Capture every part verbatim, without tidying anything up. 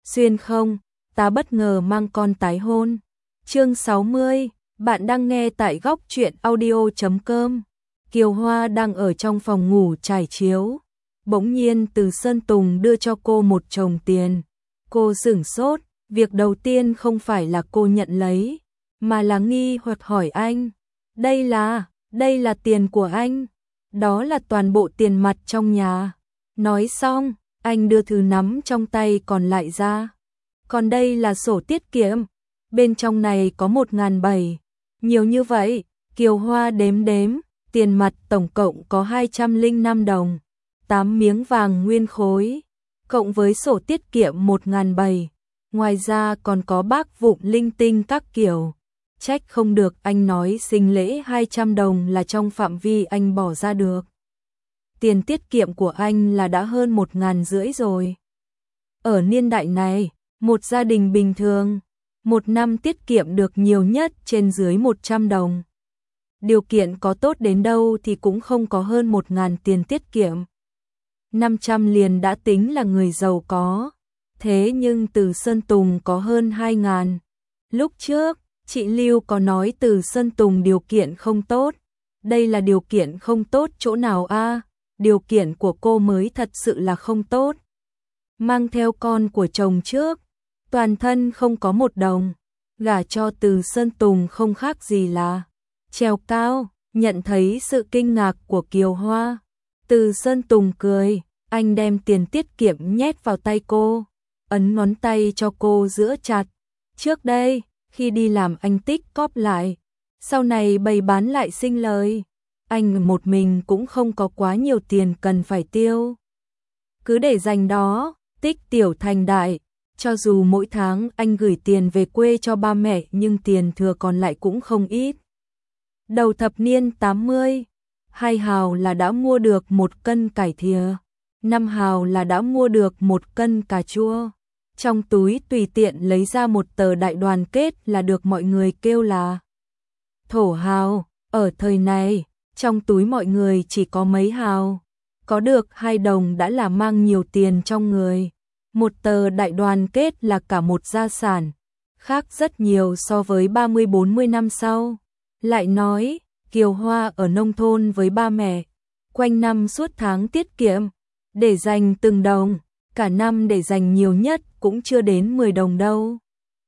Xuyên không, ta bất ngờ mang con tái hôn. Chương sáu mươi, bạn đang nghe tại góc truyện audio chấm com. Kiều Hoa đang ở trong phòng ngủ trải chiếu. Bỗng nhiên Từ Sơn Tùng đưa cho cô một chồng tiền. Cô sửng sốt, việc đầu tiên không phải là cô nhận lấy, mà là nghi hoặc hỏi anh. Đây là, đây là tiền của anh. Đó là toàn bộ tiền mặt trong nhà. Nói xong, anh đưa thứ nắm trong tay còn lại ra. Còn đây là sổ tiết kiệm. Bên trong này có một ngàn bảy. Nhiều như vậy, Kiều Hoa đếm đếm, tiền mặt tổng cộng có hai trăm lẻ năm đồng. tám miếng vàng nguyên khối, cộng với sổ tiết kiệm một ngàn bảy. Ngoài ra còn có bác vụn linh tinh các kiểu. Trách không được anh nói sinh lễ hai trăm đồng là trong phạm vi anh bỏ ra được. Tiền tiết kiệm của anh là đã hơn một ngàn rưỡi rồi. Ở niên đại này, một gia đình bình thường, một năm tiết kiệm được nhiều nhất trên dưới một trăm đồng. Điều kiện có tốt đến đâu thì cũng không có hơn một ngàn tiền tiết kiệm. năm trăm liền đã tính là người giàu có. Thế nhưng Từ Sơn Tùng có hơn hai ngàn. Lúc trước, chị Lưu có nói Từ Sơn Tùng điều kiện không tốt. Đây là điều kiện không tốt chỗ nào a? Điều kiện của cô mới thật sự là không tốt. Mang theo con của chồng trước, toàn thân không có một đồng, gả cho Từ Sơn Tùng không khác gì là trèo cao. Nhận thấy sự kinh ngạc của Kiều Hoa, Từ Sơn Tùng cười, anh đem tiền tiết kiệm nhét vào tay cô, ấn ngón tay cho cô giữ chặt. Trước đây, khi đi làm anh tích cóp lại, sau này bày bán lại sinh lời. Anh một mình cũng không có quá nhiều tiền cần phải tiêu. Cứ để dành đó, tích tiểu thành đại. Cho dù mỗi tháng anh gửi tiền về quê cho ba mẹ nhưng tiền thừa còn lại cũng không ít. Đầu thập niên tám mươi, hai hào là đã mua được một cân cải thìa, năm hào là đã mua được một cân cà chua. Trong túi tùy tiện lấy ra một tờ đại đoàn kết là được mọi người kêu là thổ hào. Ở thời này, trong túi mọi người chỉ có mấy hào, có được hai đồng đã là mang nhiều tiền trong người. Một tờ đại đoàn kết là cả một gia sản, khác rất nhiều so với ba mươi bốn mươi năm sau. Lại nói, Kiều Hoa ở nông thôn với ba mẹ, quanh năm suốt tháng tiết kiệm, để dành từng đồng, cả năm để dành nhiều nhất cũng chưa đến mười đồng đâu.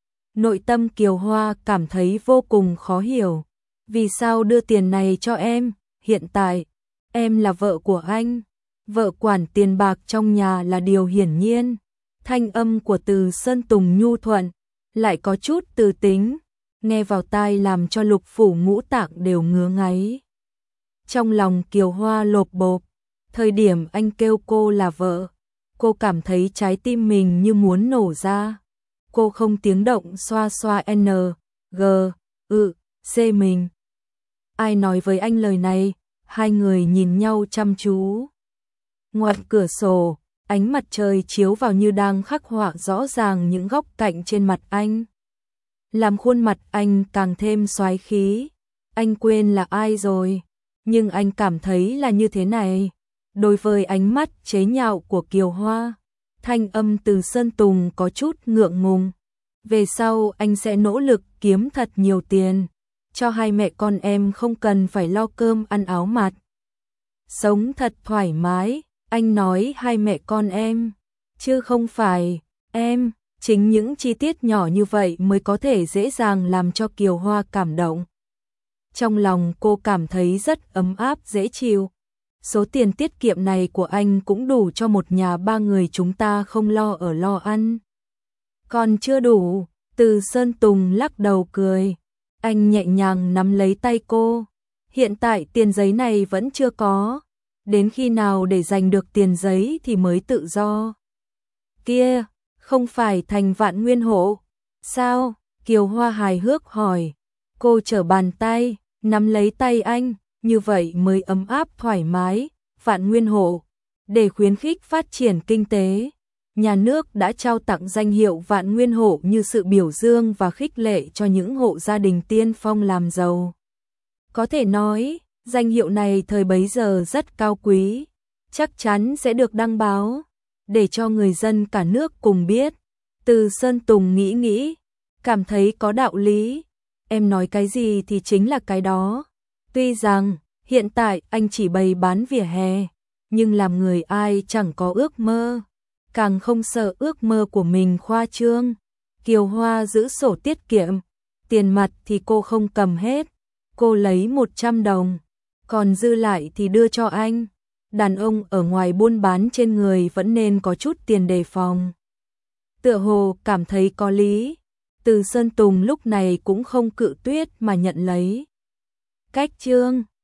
Nội tâm Kiều Hoa cảm thấy vô cùng khó hiểu. Vì sao đưa tiền này cho em? Hiện tại, em là vợ của anh. Vợ quản tiền bạc trong nhà là điều hiển nhiên. Thanh âm của Từ Sơn Tùng nhu thuận, lại có chút từ tính, nghe vào tai làm cho lục phủ ngũ tạng đều ngứa ngáy. Trong lòng Kiều Hoa lộp bộp, thời điểm anh kêu cô là vợ, cô cảm thấy trái tim mình như muốn nổ ra. Cô không tiếng động xoa xoa N, G, ự, C mình. Ai nói với anh lời này? Hai người nhìn nhau chăm chú. Ngoài cửa sổ, ánh mặt trời chiếu vào như đang khắc họa rõ ràng những góc cạnh trên mặt anh, làm khuôn mặt anh càng thêm soái khí. Anh quên là ai rồi, nhưng anh cảm thấy là như thế này. Đối với ánh mắt chế nhạo của Kiều Hoa, thanh âm Từ Sơn Tùng có chút ngượng ngùng. Về sau anh sẽ nỗ lực kiếm thật nhiều tiền, cho hai mẹ con em không cần phải lo cơm ăn áo mặc, sống thật thoải mái. Anh nói hai mẹ con em, chứ không phải em. Chính những chi tiết nhỏ như vậy mới có thể dễ dàng làm cho Kiều Hoa cảm động. Trong lòng cô cảm thấy rất ấm áp dễ chịu. Số tiền tiết kiệm này của anh cũng đủ cho một nhà ba người chúng ta không lo ở lo ăn. Còn chưa đủ, Từ Sơn Tùng lắc đầu cười. Anh nhẹ nhàng nắm lấy tay cô. Hiện tại tiền giấy này vẫn chưa có. Đến khi nào để giành được tiền giấy thì mới tự do. Kia, không phải thành vạn nguyên hộ sao? Kiều Hoa hài hước hỏi. Cô trở bàn tay, nắm lấy tay anh, như vậy mới ấm áp thoải mái. Vạn nguyên hộ, để khuyến khích phát triển kinh tế, nhà nước đã trao tặng danh hiệu vạn nguyên hộ như sự biểu dương và khích lệ cho những hộ gia đình tiên phong làm giàu. Có thể nói, danh hiệu này thời bấy giờ rất cao quý, chắc chắn sẽ được đăng báo, để cho người dân cả nước cùng biết. Từ Sơn Tùng nghĩ nghĩ, cảm thấy có đạo lý. Em nói cái gì thì chính là cái đó. Tuy rằng, hiện tại anh chỉ bày bán vỉa hè, nhưng làm người ai chẳng có ước mơ. Càng không sợ ước mơ của mình khoa trương. Kiều Hoa giữ sổ tiết kiệm. Tiền mặt thì cô không cầm hết. Cô lấy một trăm đồng. Còn dư lại thì đưa cho anh. Đàn ông ở ngoài buôn bán trên người vẫn nên có chút tiền đề phòng. Tựa hồ cảm thấy có lý. Từ Sơn Tùng lúc này cũng không cự tuyệt mà nhận lấy. Cách trương